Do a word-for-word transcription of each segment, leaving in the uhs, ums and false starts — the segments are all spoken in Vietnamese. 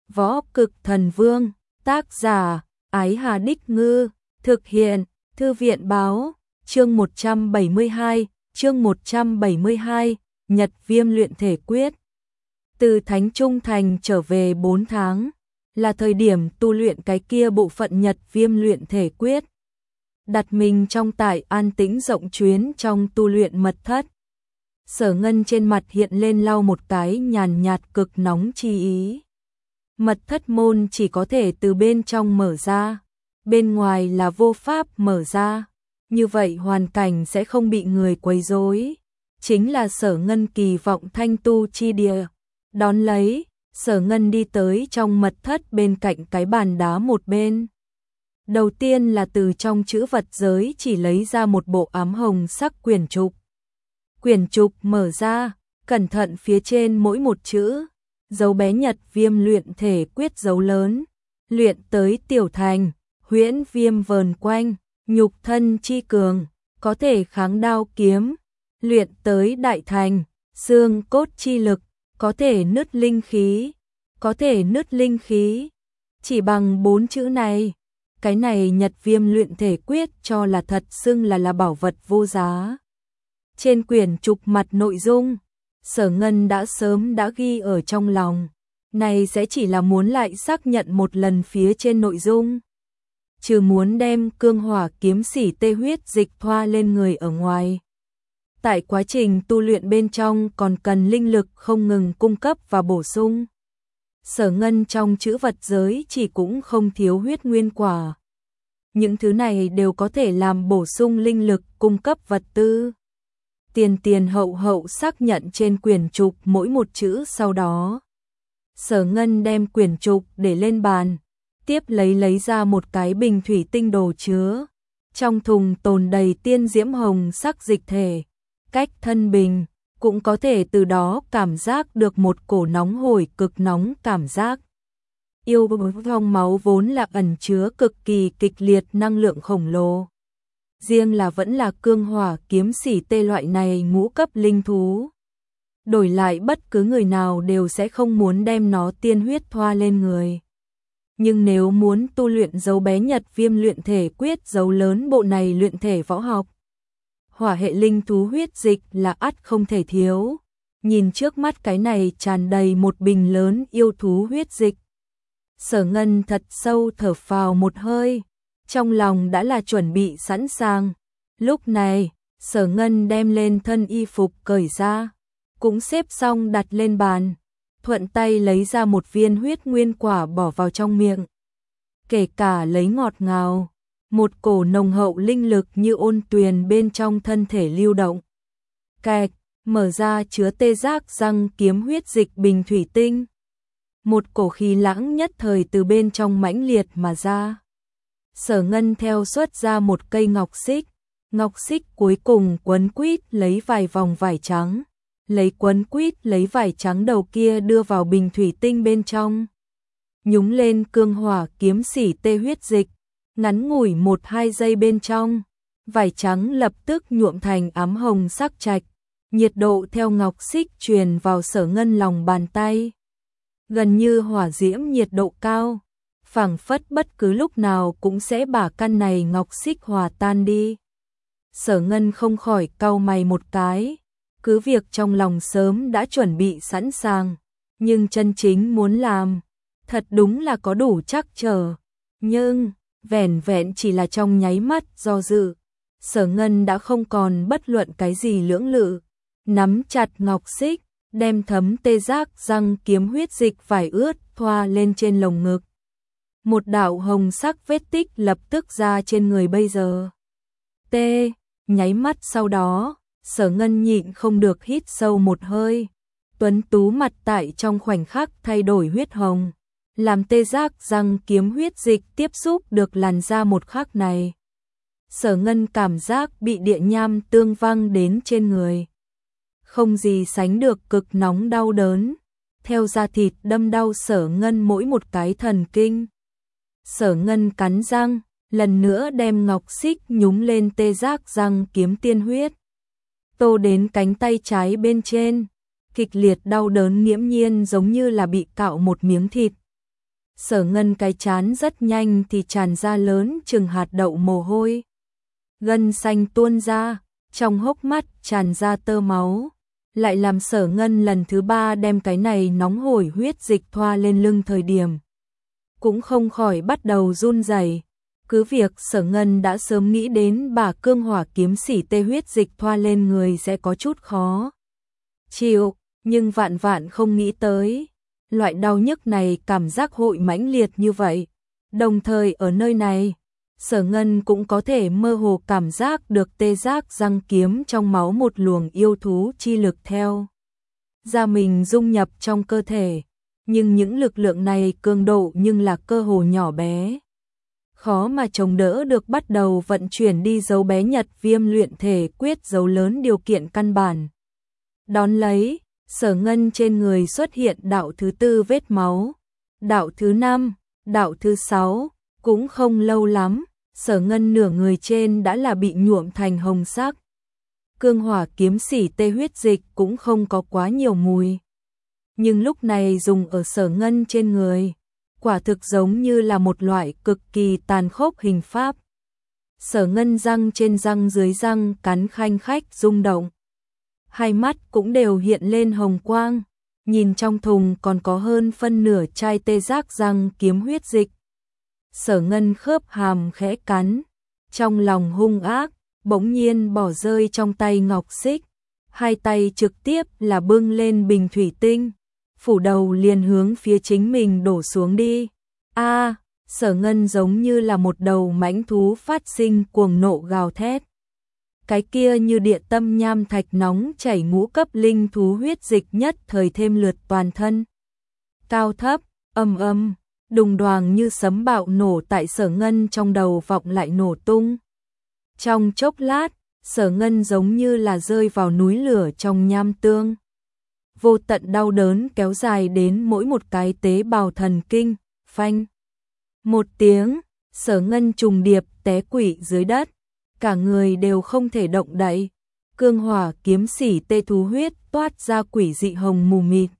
Võ Cực Thần Vương, tác giả, Ái Hà Đích Ngư, thực hiện, Thư viện Báo, chương một trăm bảy mươi hai, chương một trăm bảy mươi hai, Nhật Viêm luyện thể quyết. Từ Thánh Trung Thành trở về bốn tháng, là thời điểm tu luyện cái kia bộ phận Nhật Viêm luyện thể quyết. Đặt mình trong tại an tĩnh rộng chuyến trong tu luyện mật thất. Sở Ngân trên mặt hiện lên lau một cái nhàn nhạt cực nóng chi ý. Mật thất môn chỉ có thể từ bên trong mở ra, bên ngoài là vô pháp mở ra, như vậy hoàn cảnh sẽ không bị người quấy rối. Chính là Sở Ngân kỳ vọng thanh tu chi địa. Đón lấy, Sở Ngân đi tới trong mật thất bên cạnh cái bàn đá một bên. Đầu tiên là từ trong chữ vật giới chỉ lấy ra một bộ ám hồng sắc quyển trục. Quyển trục mở ra, cẩn thận phía trên mỗi một chữ, dấu bé Nhật Viêm luyện thể quyết dấu lớn, luyện tới tiểu thành, huyễn viêm vờn quanh, nhục thân chi cường, có thể kháng đao kiếm, luyện tới đại thành, xương cốt chi lực, có thể nứt linh khí, có thể nứt linh khí. Chỉ bằng bốn chữ này, cái này Nhật Viêm luyện thể quyết cho là thật xưng là là bảo vật vô giá. Trên quyển trục mặt nội dung, Sở Ngân đã sớm đã ghi ở trong lòng, này sẽ chỉ là muốn lại xác nhận một lần phía trên nội dung. Trừ muốn đem cương hỏa kiếm sĩ tê huyết dịch thoa lên người ở ngoài. Tại quá trình tu luyện bên trong còn cần linh lực không ngừng cung cấp và bổ sung. Sở Ngân trong chữ vật giới chỉ cũng không thiếu huyết nguyên quả. Những thứ này đều có thể làm bổ sung linh lực cung cấp vật tư. Tiền tiền hậu hậu xác nhận trên quyển trục mỗi một chữ sau đó. Sở Ngân đem quyển trục để lên bàn, tiếp lấy lấy ra một cái bình thủy tinh đồ chứa. Trong thùng tồn đầy tiên diễm hồng sắc dịch thể, cách thân bình, cũng có thể từ đó cảm giác được một cổ nóng hổi cực nóng cảm giác. Yêu trong máu vốn là ẩn chứa cực kỳ kịch liệt năng lượng khổng lồ. Riêng là vẫn là cương hỏa kiếm sĩ tê loại này ngũ cấp linh thú. Đổi lại bất cứ người nào đều sẽ không muốn đem nó tiên huyết thoa lên người. Nhưng nếu muốn tu luyện dấu bé Nhật Viêm luyện thể quyết dấu lớn bộ này luyện thể võ học, hỏa hệ linh thú huyết dịch là ắt không thể thiếu. Nhìn trước mắt cái này tràn đầy một bình lớn yêu thú huyết dịch. Sở Ngân thật sâu thở phào một hơi, trong lòng đã là chuẩn bị sẵn sàng. Lúc này, Sở Ngân đem lên thân y phục cởi ra, cũng xếp xong đặt lên bàn, thuận tay lấy ra một viên huyết nguyên quả bỏ vào trong miệng. Kể cả lấy ngọt ngào, một cổ nồng hậu linh lực như ôn tuyền bên trong thân thể lưu động. Kẹt, mở ra chứa tê giác răng kiếm huyết dịch bình thủy tinh. Một cổ khí lãng nhất thời từ bên trong mãnh liệt mà ra. Sở Ngân theo xuất ra một cây ngọc xích, ngọc xích cuối cùng quấn quýt lấy vài vòng vải trắng, lấy quấn quýt lấy vải trắng đầu kia đưa vào bình thủy tinh bên trong. Nhúng lên cương hỏa kiếm sĩ tê huyết dịch, ngắn ngủi một hai giây bên trong, vải trắng lập tức nhuộm thành ám hồng sắc trạch, nhiệt độ theo ngọc xích truyền vào Sở Ngân lòng bàn tay. Gần như hỏa diễm nhiệt độ cao, phảng phất bất cứ lúc nào cũng sẽ bả căn này ngọc xích hòa tan đi. Sở Ngân không khỏi cau mày một cái, cứ việc trong lòng sớm đã chuẩn bị sẵn sàng, nhưng chân chính muốn làm, thật đúng là có đủ trắc trở. Nhưng, vẻn vẹn chỉ là trong nháy mắt do dự, Sở Ngân đã không còn bất luận cái gì lưỡng lự, nắm chặt ngọc xích, đem thấm tê giác răng kiếm huyết dịch vải ướt thoa lên trên lồng ngực. Một đạo hồng sắc vết tích lập tức ra trên người bây giờ. Tê, nháy mắt sau đó, Sở Ngân nhịn không được hít sâu một hơi. Tuấn tú mặt tại trong khoảnh khắc thay đổi huyết hồng, làm tê giác răng kiếm huyết dịch tiếp xúc được làn da một khắc này. Sở Ngân cảm giác bị địa nham tương văng đến trên người. Không gì sánh được cực nóng đau đớn, theo da thịt đâm đau Sở Ngân mỗi một cái thần kinh. Sở Ngân cắn răng, lần nữa đem ngọc xích nhúng lên tê giác răng kiếm tiên huyết. Tô đến cánh tay trái bên trên, kịch liệt đau đớn nghiễm nhiên giống như là bị cạo một miếng thịt. Sở Ngân cái chán rất nhanh thì tràn ra lớn chừng hạt đậu mồ hôi. Gân xanh tuôn ra, trong hốc mắt tràn ra tơ máu. Lại làm Sở Ngân lần thứ ba đem cái này nóng hổi huyết dịch thoa lên lưng thời điểm. Cũng không khỏi bắt đầu run rẩy. Cứ việc Sở Ngân đã sớm nghĩ đến bà cương hỏa kiếm sĩ tê huyết dịch thoa lên người sẽ có chút khó chịu, nhưng vạn vạn không nghĩ tới. Loại đau nhức này cảm giác hội mãnh liệt như vậy. Đồng thời ở nơi này, Sở Ngân cũng có thể mơ hồ cảm giác được tê giác răng kiếm trong máu một luồng yêu thú chi lực theo ra mình dung nhập trong cơ thể. Nhưng những lực lượng này cường độ nhưng là cơ hồ nhỏ bé. Khó mà chống đỡ được bắt đầu vận chuyển đi dấu bé nhật viêm luyện thể quyết dấu lớn điều kiện căn bản. Đón lấy, Sở Ngân trên người xuất hiện đạo thứ tư vết máu, đạo thứ năm, đạo thứ sáu, cũng không lâu lắm, Sở Ngân nửa người trên đã là bị nhuộm thành hồng sắc. Cương hỏa kiếm sĩ tê huyết dịch cũng không có quá nhiều mùi. Nhưng lúc này dùng ở Sở Ngân trên người, quả thực giống như là một loại cực kỳ tàn khốc hình pháp. Sở Ngân răng trên răng dưới răng cắn khanh khách rung động. Hai mắt cũng đều hiện lên hồng quang, nhìn trong thùng còn có hơn phân nửa chai tê giác răng kiếm huyết dịch. Sở Ngân khớp hàm khẽ cắn, trong lòng hung ác, bỗng nhiên bỏ rơi trong tay ngọc xích, hai tay trực tiếp là bưng lên bình thủy tinh, phủ đầu liền hướng phía chính mình đổ xuống đi. A, à, Sở Ngân giống như là một đầu mãnh thú phát sinh cuồng nộ gào thét. Cái kia như địa tâm nham thạch nóng chảy ngũ cấp linh thú huyết dịch nhất thời thêm lượt toàn thân. Cao thấp, âm âm, đùng đoàng như sấm bạo nổ tại Sở Ngân trong đầu vọng lại nổ tung. Trong chốc lát, Sở Ngân giống như là rơi vào núi lửa trong nham tương. Vô tận đau đớn kéo dài đến mỗi một cái tế bào thần kinh, phanh. Một tiếng, Sở Ngân trùng điệp té quỵ dưới đất. Cả người đều không thể động đậy. Cương hỏa kiếm sĩ tê thú huyết toát ra quỷ dị hồng mù mịt.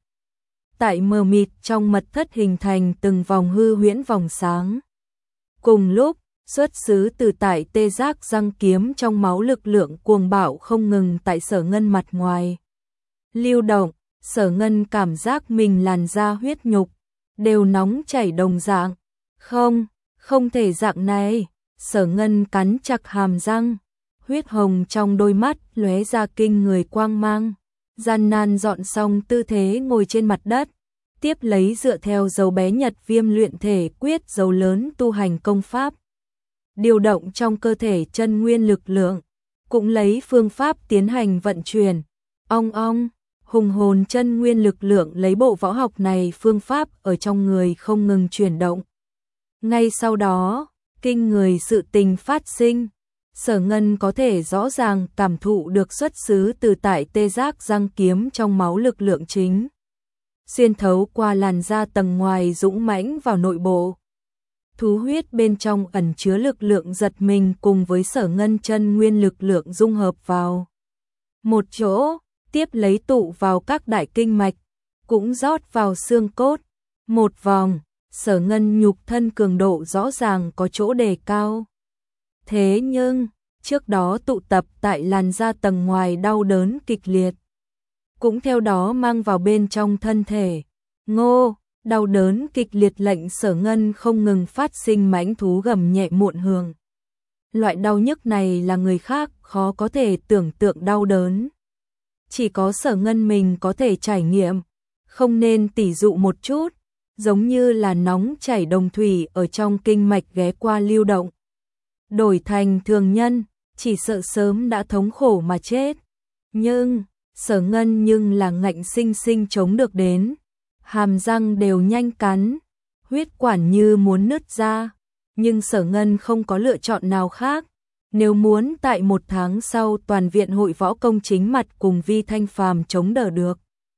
Tại mờ mịt trong mật thất hình thành từng vòng hư huyễn vòng sáng. Cùng lúc, xuất xứ từ tại tê giác răng kiếm trong máu lực lượng cuồng bạo không ngừng tại Sở Ngân mặt ngoài. Lưu động, Sở Ngân cảm giác mình làn da huyết nhục, đều nóng chảy đồng dạng. Không, không thể dạng này. Sở Ngân cắn chặt hàm răng, huyết hồng trong đôi mắt lóe ra kinh người quang mang, gian nan dọn xong tư thế ngồi trên mặt đất, tiếp lấy dựa theo dấu bé nhật viêm luyện thể quyết dấu lớn tu hành công pháp, điều động trong cơ thể chân nguyên lực lượng, cũng lấy phương pháp tiến hành vận chuyển. Ong ong, hùng hồn chân nguyên lực lượng lấy bộ võ học này phương pháp ở trong người không ngừng chuyển động. Ngay sau đó, kinh người sự tình phát sinh, Sở Ngân có thể rõ ràng cảm thụ được xuất xứ từ tại tê giác răng kiếm trong máu lực lượng chính. Xuyên thấu qua làn da tầng ngoài dũng mãnh vào nội bộ. Thú huyết bên trong ẩn chứa lực lượng giật mình cùng với Sở Ngân chân nguyên lực lượng dung hợp vào một chỗ, tiếp lấy tụ vào các đại kinh mạch, cũng rót vào xương cốt. Một vòng, Sở Ngân nhục thân cường độ rõ ràng có chỗ đề cao. Thế nhưng, trước đó tụ tập tại làn da tầng ngoài đau đớn kịch liệt, cũng theo đó mang vào bên trong thân thể. Ngô, đau đớn kịch liệt lệnh Sở Ngân không ngừng phát sinh mãnh thú gầm nhẹ muộn hường. Loại đau nhức này là người khác khó có thể tưởng tượng đau đớn. Chỉ có Sở Ngân mình có thể trải nghiệm, không nên tỉ dụ một chút. Giống như là nóng chảy đồng thủy ở trong kinh mạch ghé qua lưu động. Đổi thành thường nhân, chỉ sợ sớm đã thống khổ mà chết. Nhưng, Sở Ngân nhưng là ngạnh sinh sinh chống được đến. Hàm răng đều nhanh cắn, huyết quản như muốn nứt ra. Nhưng Sở Ngân không có lựa chọn nào khác. Nếu muốn tại một tháng sau toàn viện hội võ công chính mặt cùng Vi Thanh Phàm chống đỡ được,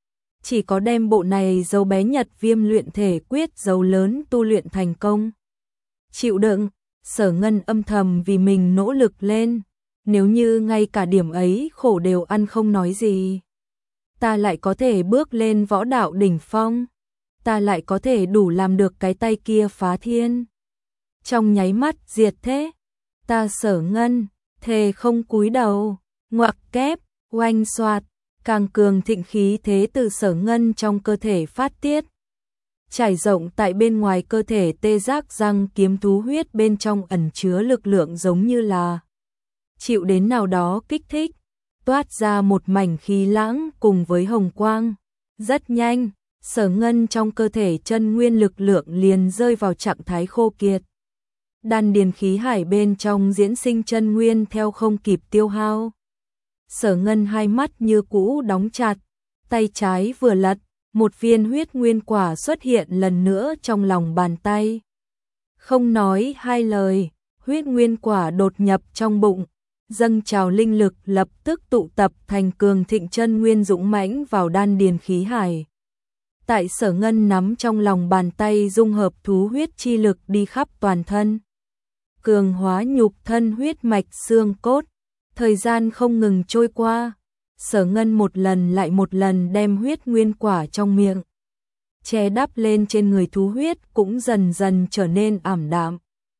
chỉ có đem bộ này dấu bé nhật viêm luyện thể quyết dấu lớn tu luyện thành công. Chịu đựng, Sở Ngân âm thầm vì mình nỗ lực lên. Nếu như ngay cả điểm ấy khổ đều ăn không nói gì, ta lại có thể bước lên võ đạo đỉnh phong. ta lại có thể đủ làm được cái tay kia phá thiên. Trong nháy mắt diệt thế, ta Sở Ngân, thề không cúi đầu, ngoặc kép, oanh xoạt, càng cường thịnh khí thế từ Sở Ngân trong cơ thể phát tiết. Trải rộng tại bên ngoài cơ thể tê giác răng kiếm thú huyết bên trong ẩn chứa lực lượng giống như là chịu đến nào đó kích thích, toát ra một mảnh khí lãng cùng với hồng quang. Rất nhanh, Sở Ngân trong cơ thể chân nguyên lực lượng liền rơi vào trạng thái khô kiệt. Đan điền khí hải bên trong diễn sinh chân nguyên theo không kịp tiêu hao. Sở Ngân hai mắt như cũ đóng chặt, tay trái vừa lật, một viên huyết nguyên quả xuất hiện lần nữa trong lòng bàn tay. Không nói hai lời, huyết nguyên quả đột nhập trong bụng, dâng trào linh lực lập tức tụ tập thành cường thịnh chân nguyên dũng mãnh vào đan điền khí hải. Tại Sở Ngân nắm trong lòng bàn tay dung hợp thú huyết chi lực đi khắp toàn thân, cường hóa nhục thân huyết mạch xương cốt. Thời gian không ngừng trôi qua, Sở Ngân một lần lại một lần đem huyết nguyên quả trong miệng che đắp lên trên người thú huyết cũng dần dần trở nên ảm đạm.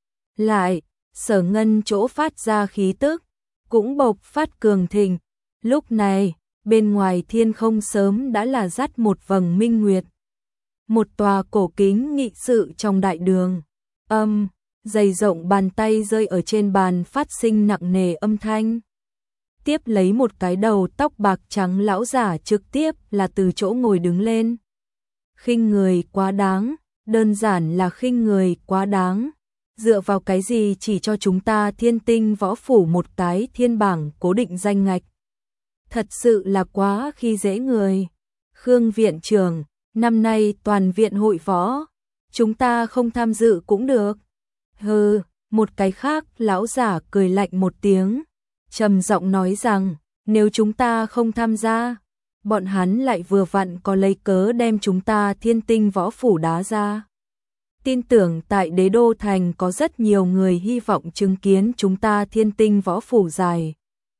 Lại, Sở Ngân chỗ phát ra khí tức cũng bộc phát cường thịnh. Lúc này, bên ngoài thiên không sớm đã là dắt một vầng minh nguyệt. Một tòa cổ kính nghị sự trong đại đường, âm, dày rộng bàn tay rơi ở trên bàn phát sinh nặng nề âm thanh. Tiếp lấy một cái đầu tóc bạc trắng lão giả trực tiếp là từ chỗ ngồi đứng lên. Khinh người quá đáng, đơn giản là khinh người quá đáng. Dựa vào cái gì chỉ cho chúng ta Thiên Tinh Võ Phủ một cái thiên bảng cố định danh ngạch? Thật sự là quá khi dễ người. Khương viện trưởng, năm nay toàn viện hội võ, chúng ta không tham dự cũng được. Hừ, một cái khác lão giả cười lạnh một tiếng, trầm giọng nói rằng, nếu chúng ta không tham gia, bọn hắn lại vừa vặn có lấy cớ đem chúng ta Thiên Tinh Võ Phủ đá ra. Tin tưởng tại Đế Đô Thành có rất nhiều người hy vọng chứng kiến chúng ta Thiên Tinh Võ Phủ giải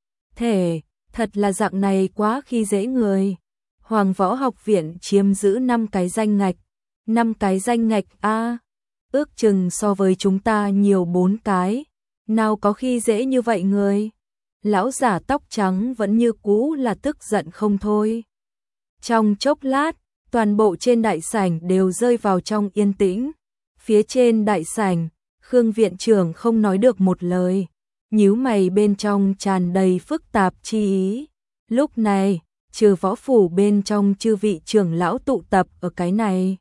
thể, thật là dạng này quá khi dễ người. Hoàng Võ Học Viện chiếm giữ năm cái danh ngạch, năm cái danh ngạch a, ước chừng so với chúng ta nhiều bốn cái, nào có khi dễ như vậy người. Lão giả tóc trắng vẫn như cũ là tức giận không thôi. Trong chốc lát, toàn bộ trên đại sảnh đều rơi vào trong yên tĩnh. Phía trên đại sảnh, Khương viện trưởng không nói được một lời, nhíu mày bên trong tràn đầy phức tạp chi ý. Lúc này, trừ võ phủ bên trong chư vị trưởng lão tụ tập ở cái này,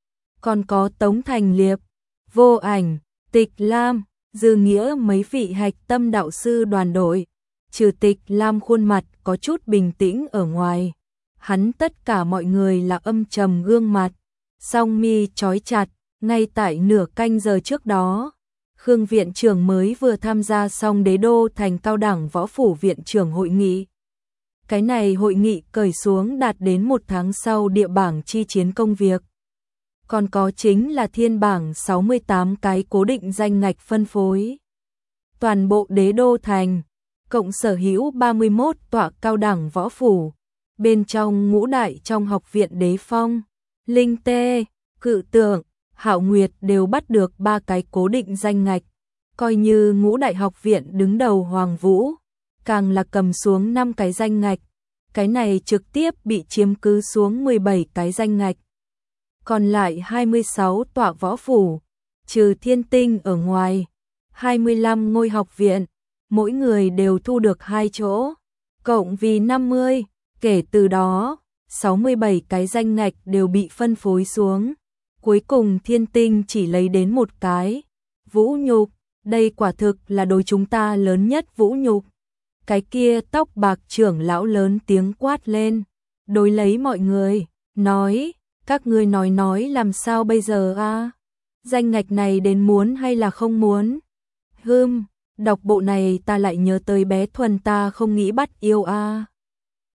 còn có Tống Thành Liệp, Vô Ảnh, Tịch Lam, Dư Nghĩa mấy vị hạch tâm đạo sư đoàn đội. Trừ Tịch Lam khuôn mặt có chút bình tĩnh ở ngoài, hắn tất cả mọi người là âm trầm gương mặt, song mi chói chặt. Ngay tại nửa canh giờ trước đó, Khương viện trưởng mới vừa tham gia xong Đế Đô Thành cao đẳng võ phủ viện trưởng hội nghị. Cái này hội nghị cởi xuống đạt đến một tháng sau địa bảng chi chiến công việc. Còn có chính là thiên bảng sáu mươi tám cái cố định danh ngạch phân phối. Toàn bộ Đế Đô Thành, cộng sở hữu ba mươi mốt tọa cao đẳng võ phủ, bên trong ngũ đại trong học viện Đế Phong, Linh Tê, Cự Tượng, Hạo Nguyệt đều bắt được ba cái cố định danh ngạch, coi như ngũ đại học viện đứng đầu Hoàng Vũ, càng là cầm xuống năm cái danh ngạch, cái này trực tiếp bị chiếm cứ xuống mười bảy cái danh ngạch. Còn lại hai mươi sáu tọa võ phủ, trừ Thiên Tinh ở ngoài, hai mươi lăm ngôi học viện, mỗi người đều thu được hai chỗ, cộng vì năm mươi, kể từ đó, sáu mươi bảy cái danh ngạch đều bị phân phối xuống. Cuối cùng Thiên Tinh chỉ lấy đến một cái. Vũ nhục, đây quả thực là đối chúng ta lớn nhất vũ nhục. Cái kia tóc bạc trưởng lão lớn tiếng quát lên, đối lấy mọi người, nói, các ngươi nói nói làm sao bây giờ a? Danh ngạch này đến muốn hay là không muốn? Hừm, đọc bộ này ta lại nhớ tới bé Thuần ta không nghĩ bắt yêu a.